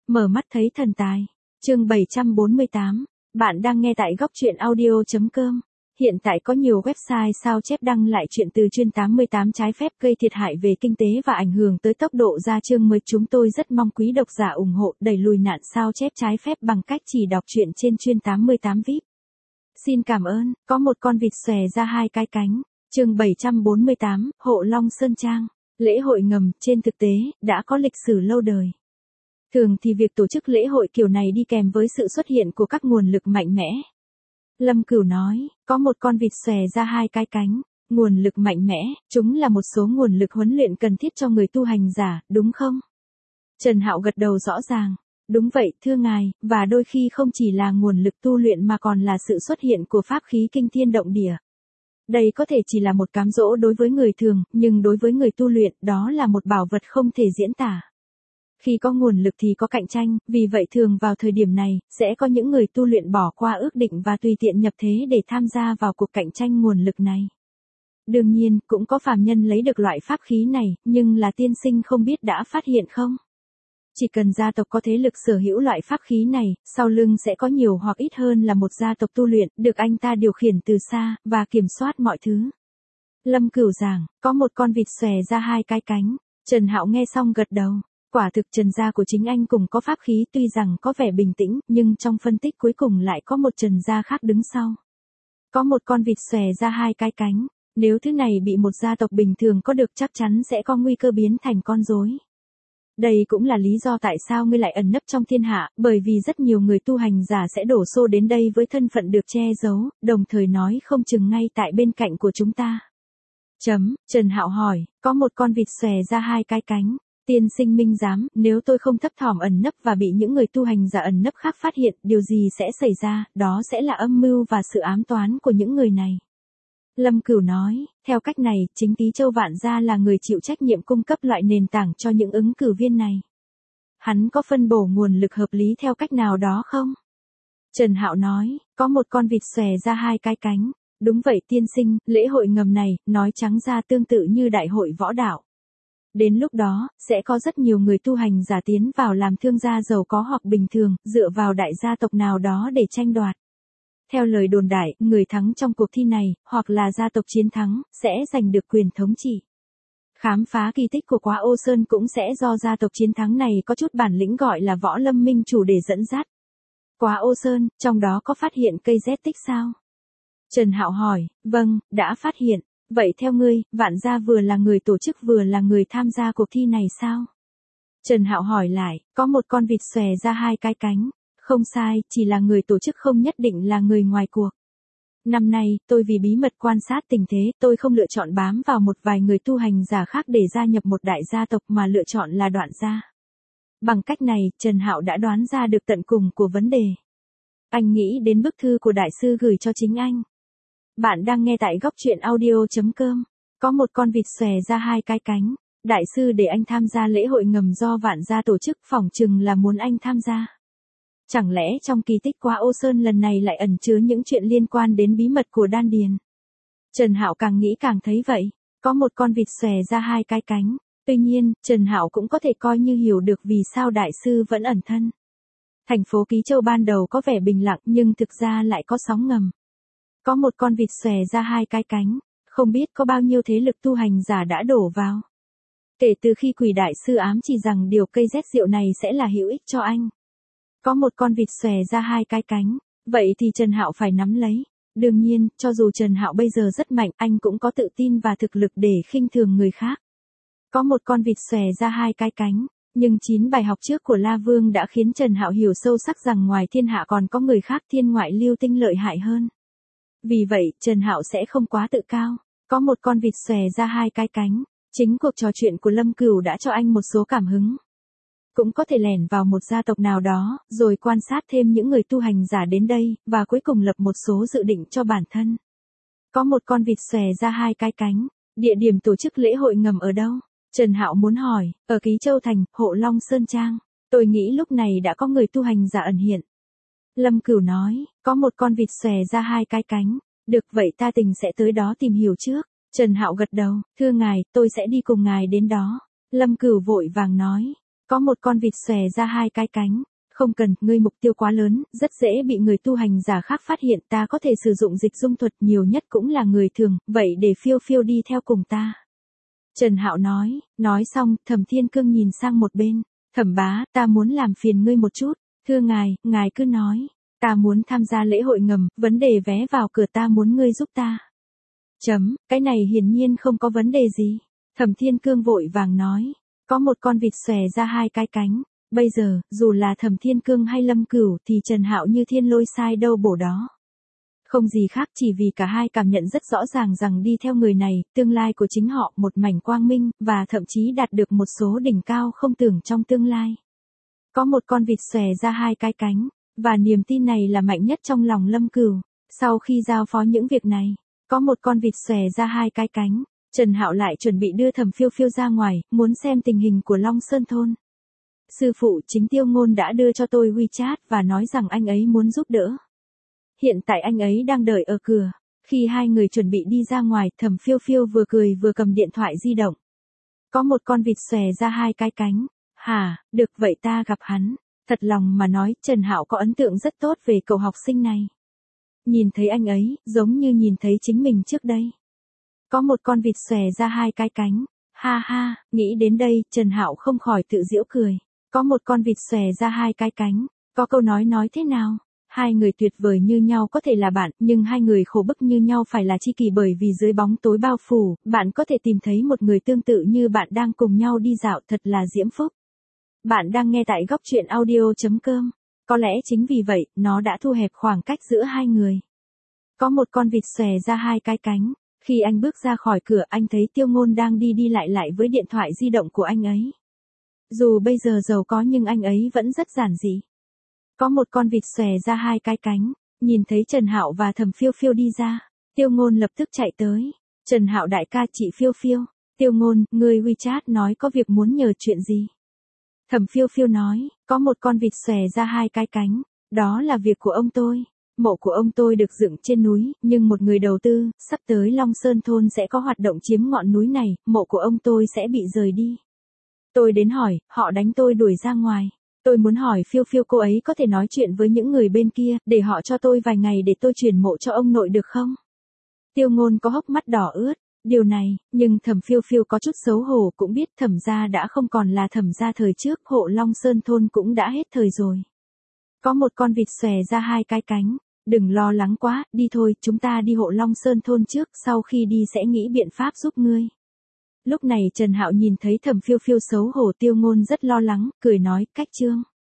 Mở mắt thấy thần tài. Chương 748. Bạn đang nghe tại góc truyện audio.com. Hiện tại có nhiều website sao chép đăng lại chuyện từ chuyên 88 trái phép gây thiệt hại về kinh tế và ảnh hưởng tới tốc độ ra chương mới. Chúng tôi rất mong quý độc giả ủng hộ đẩy lùi nạn sao chép trái phép bằng cách chỉ đọc truyện trên chuyên 88 VIP. Xin cảm ơn. Có một con vịt xòe ra hai cái cánh. Chương 748, Hộ Long Sơn Trang. Lễ hội ngầm, trên thực tế, đã có lịch sử lâu đời. Thường thì việc tổ chức lễ hội kiểu này đi kèm với sự xuất hiện của các nguồn lực mạnh mẽ. Lâm Cửu nói, có một con vịt xòe ra hai cái cánh. Nguồn lực mạnh mẽ, chúng là một số nguồn lực huấn luyện cần thiết cho người tu hành giả, đúng không? Trần Hạo gật đầu rõ ràng. Đúng vậy, thưa ngài, và đôi khi không chỉ là nguồn lực tu luyện mà còn là sự xuất hiện của pháp khí kinh thiên động địa. Đây có thể chỉ là một cám dỗ đối với người thường, nhưng đối với người tu luyện, đó là một bảo vật không thể diễn tả. Khi có nguồn lực thì có cạnh tranh, vì vậy thường vào thời điểm này, sẽ có những người tu luyện bỏ qua ước định và tùy tiện nhập thế để tham gia vào cuộc cạnh tranh nguồn lực này. Đương nhiên, cũng có phàm nhân lấy được loại pháp khí này, nhưng là tiên sinh không biết đã phát hiện không? Chỉ cần gia tộc có thế lực sở hữu loại pháp khí này, sau lưng sẽ có nhiều hoặc ít hơn là một gia tộc tu luyện, được anh ta điều khiển từ xa, và kiểm soát mọi thứ. Lâm Cửu giảng, có một con vịt xòe ra hai cái cánh. Trần Hạo nghe xong gật đầu. Quả thực Trần gia của chính anh cùng có pháp khí tuy rằng có vẻ bình tĩnh, nhưng trong phân tích cuối cùng lại có một Trần gia khác đứng sau. Có một con vịt xòe ra hai cái cánh. Nếu thứ này bị một gia tộc bình thường có được chắc chắn sẽ có nguy cơ biến thành con rối. Đây cũng là lý do tại sao ngươi lại ẩn nấp trong thiên hạ, bởi vì rất nhiều người tu hành giả sẽ đổ xô đến đây với thân phận được che giấu, đồng thời nói không chừng ngay tại bên cạnh của chúng ta. Trần Hạo hỏi, có một con vịt xòe ra hai cái cánh. Tiên sinh minh giám, nếu tôi không thấp thỏm ẩn nấp và bị những người tu hành giả ẩn nấp khác phát hiện, điều gì sẽ xảy ra, đó sẽ là âm mưu và sự ám toán của những người này. Lâm Cửu nói, theo cách này, chính Tý Châu Vạn Gia là người chịu trách nhiệm cung cấp loại nền tảng cho những ứng cử viên này. Hắn có phân bổ nguồn lực hợp lý theo cách nào đó không? Trần Hạo nói, có một con vịt xòe ra hai cái cánh. Đúng vậy tiên sinh, lễ hội ngầm này, nói trắng ra tương tự như đại hội võ đạo. Đến lúc đó, sẽ có rất nhiều người tu hành giả tiến vào làm thương gia giàu có hoặc bình thường, dựa vào đại gia tộc nào đó để tranh đoạt. Theo lời đồn đại, người thắng trong cuộc thi này, hoặc là gia tộc chiến thắng, sẽ giành được quyền thống trị. Khám phá kỳ tích của Quá Ô Sơn cũng sẽ do gia tộc chiến thắng này có chút bản lĩnh gọi là Võ Lâm Minh Chủ để dẫn dắt. Quá Ô Sơn, trong đó có phát hiện cây Z tích sao? Trần Hạo hỏi, vâng, đã phát hiện. Vậy theo ngươi, Vạn Gia vừa là người tổ chức vừa là người tham gia cuộc thi này sao? Trần Hạo hỏi lại, có một con vịt xòe ra hai cái cánh. Không sai, chỉ là người tổ chức không nhất định là người ngoài cuộc. Năm nay, tôi vì bí mật quan sát tình thế, tôi không lựa chọn bám vào một vài người tu hành giả khác để gia nhập một đại gia tộc mà lựa chọn là Đoạn Gia. Bằng cách này, Trần Hạo đã đoán ra được tận cùng của vấn đề. Anh nghĩ đến bức thư của đại sư gửi cho chính anh. Bạn đang nghe tại góc truyện audio.com. Có một con vịt xòe ra hai cái cánh. Đại sư để anh tham gia lễ hội ngầm do Vạn Gia tổ chức, phỏng chừng là muốn anh tham gia. Chẳng lẽ trong kỳ tích Quá Ô Sơn lần này lại ẩn chứa những chuyện liên quan đến bí mật của đan điền? Trần Hạo càng nghĩ càng thấy vậy. Có một con vịt xòe ra hai cái cánh. Tuy nhiên, Trần Hạo cũng có thể coi như hiểu được vì sao đại sư vẫn ẩn thân. Thành phố Ký Châu ban đầu có vẻ bình lặng nhưng thực ra lại có sóng ngầm. Có một con vịt xòe ra hai cái cánh, không biết có bao nhiêu thế lực tu hành giả đã đổ vào. Kể từ khi Quỷ đại sư ám chỉ rằng điều cây rét rượu này sẽ là hữu ích cho anh. Có một con vịt xòe ra hai cái cánh, vậy thì Trần Hạo phải nắm lấy. Đương nhiên, cho dù Trần Hạo bây giờ rất mạnh, anh cũng có tự tin và thực lực để khinh thường người khác. Có một con vịt xòe ra hai cái cánh, nhưng 9 bài học trước của La Vương đã khiến Trần Hạo hiểu sâu sắc rằng ngoài thiên hạ còn có người khác thiên ngoại lưu tinh lợi hại hơn. Vì vậy, Trần Hạo sẽ không quá tự cao. Có một con vịt xòe ra hai cái cánh. Chính cuộc trò chuyện của Lâm Cửu đã cho anh một số cảm hứng. Cũng có thể lẻn vào một gia tộc nào đó, rồi quan sát thêm những người tu hành giả đến đây, và cuối cùng lập một số dự định cho bản thân. Có một con vịt xòe ra hai cái cánh. Địa điểm tổ chức lễ hội ngầm ở đâu? Trần Hạo muốn hỏi, ở Ký Châu Thành, Hộ Long Sơn Trang. Tôi nghĩ lúc này đã có người tu hành giả ẩn hiện. Lâm Cửu nói, có một con vịt xòe ra hai cái cánh. Được vậy ta tình sẽ tới đó tìm hiểu trước. Trần Hạo gật đầu, thưa ngài, tôi sẽ đi cùng ngài đến đó. Lâm Cửu vội vàng nói, Có một con vịt xòe ra hai cái cánh. Không cần, ngươi mục tiêu quá lớn, rất dễ bị người tu hành giả khác phát hiện, ta có thể sử dụng dịch dung thuật, nhiều nhất cũng là người thường, vậy để phiêu phiêu đi theo cùng ta. Trần Hạo nói xong, Thẩm Thiên Cương nhìn sang một bên, Thẩm bá, ta muốn làm phiền ngươi một chút, thưa ngài cứ nói, ta muốn tham gia lễ hội ngầm, vấn đề vé vào cửa ta muốn ngươi giúp ta. Cái này hiển nhiên không có vấn đề gì. Thẩm Thiên Cương vội vàng nói, có một con vịt xòe ra hai cái cánh. Bây giờ, dù là Thẩm Thiên Cương hay Lâm Cửu thì Trần Hạo như thiên lôi sai đâu bổ đó. Không gì khác, chỉ vì cả hai cảm nhận rất rõ ràng rằng đi theo người này, tương lai của chính họ một mảnh quang minh, và thậm chí đạt được một số đỉnh cao không tưởng trong tương lai. Có một con vịt xòe ra hai cái cánh, và niềm tin này là mạnh nhất trong lòng Lâm Cửu. Sau khi giao phó những việc này, có một con vịt xòe ra hai cái cánh, Trần Hạo lại chuẩn bị đưa Thẩm Phiêu Phiêu ra ngoài, muốn xem tình hình của Long Sơn Thôn. Sư phụ, chính Tiêu Ngôn đã đưa cho tôi WeChat và nói rằng anh ấy muốn giúp đỡ. Hiện tại anh ấy đang đợi ở cửa. Khi hai người chuẩn bị đi ra ngoài, Thẩm Phiêu Phiêu vừa cười vừa cầm điện thoại di động. Có một con vịt xòe ra hai cái cánh. Hả, được vậy ta gặp hắn. Thật lòng mà nói, Trần Hạo có ấn tượng rất tốt về cậu học sinh này. Nhìn thấy anh ấy, giống như nhìn thấy chính mình trước đây. Có một con vịt xòe ra hai cái cánh. Ha ha, nghĩ đến đây, Trần Hạo không khỏi tự giễu cười. Có một con vịt xòe ra hai cái cánh. Có câu nói thế nào? Hai người tuyệt vời như nhau có thể là bạn, nhưng hai người khổ bức như nhau phải là tri kỷ, bởi vì dưới bóng tối bao phủ, bạn có thể tìm thấy một người tương tự như bạn đang cùng nhau đi dạo, thật là diễm phúc. Bạn đang nghe tại góc truyện audio.com. Có lẽ chính vì vậy, nó đã thu hẹp khoảng cách giữa hai người. Có một con vịt xòe ra hai cái cánh. Khi anh bước ra khỏi cửa, anh thấy Tiêu Ngôn đang đi lại với điện thoại di động của anh ấy. Dù bây giờ giàu có nhưng anh ấy vẫn rất giản dị. Có một con vịt xòe ra hai cái cánh, nhìn thấy Trần Hạo và Thẩm Phiêu Phiêu đi ra, Tiêu Ngôn lập tức chạy tới. Trần Hạo đại ca, chị Phiêu Phiêu. Tiêu Ngôn, người WeChat nói có việc muốn nhờ chuyện gì? Thẩm Phiêu Phiêu nói, có một con vịt xòe ra hai cái cánh, đó là việc của ông tôi. Mộ của ông tôi được dựng trên núi, nhưng một người đầu tư, sắp tới Long Sơn Thôn sẽ có hoạt động chiếm ngọn núi này, mộ của ông tôi sẽ bị rời đi. Tôi đến hỏi, họ đánh tôi đuổi ra ngoài. Tôi muốn hỏi Phiêu Phiêu cô ấy có thể nói chuyện với những người bên kia, để họ cho tôi vài ngày để tôi chuyển mộ cho ông nội được không? Tiêu Ngôn có hốc mắt đỏ ướt, điều này, nhưng Thẩm Phiêu Phiêu có chút xấu hổ, cũng biết Thẩm gia đã không còn là Thẩm gia thời trước, hộ Long Sơn Thôn cũng đã hết thời rồi. Có một con vịt xòe ra hai cái cánh, đừng lo lắng quá, đi thôi, chúng ta đi hộ Long Sơn Thôn trước, sau khi đi sẽ nghĩ biện pháp giúp ngươi. Lúc này Trần Hạo nhìn thấy Thẩm Phiêu Phiêu xấu hổ, Tiêu Ngôn rất lo lắng, cười nói, cách Trương.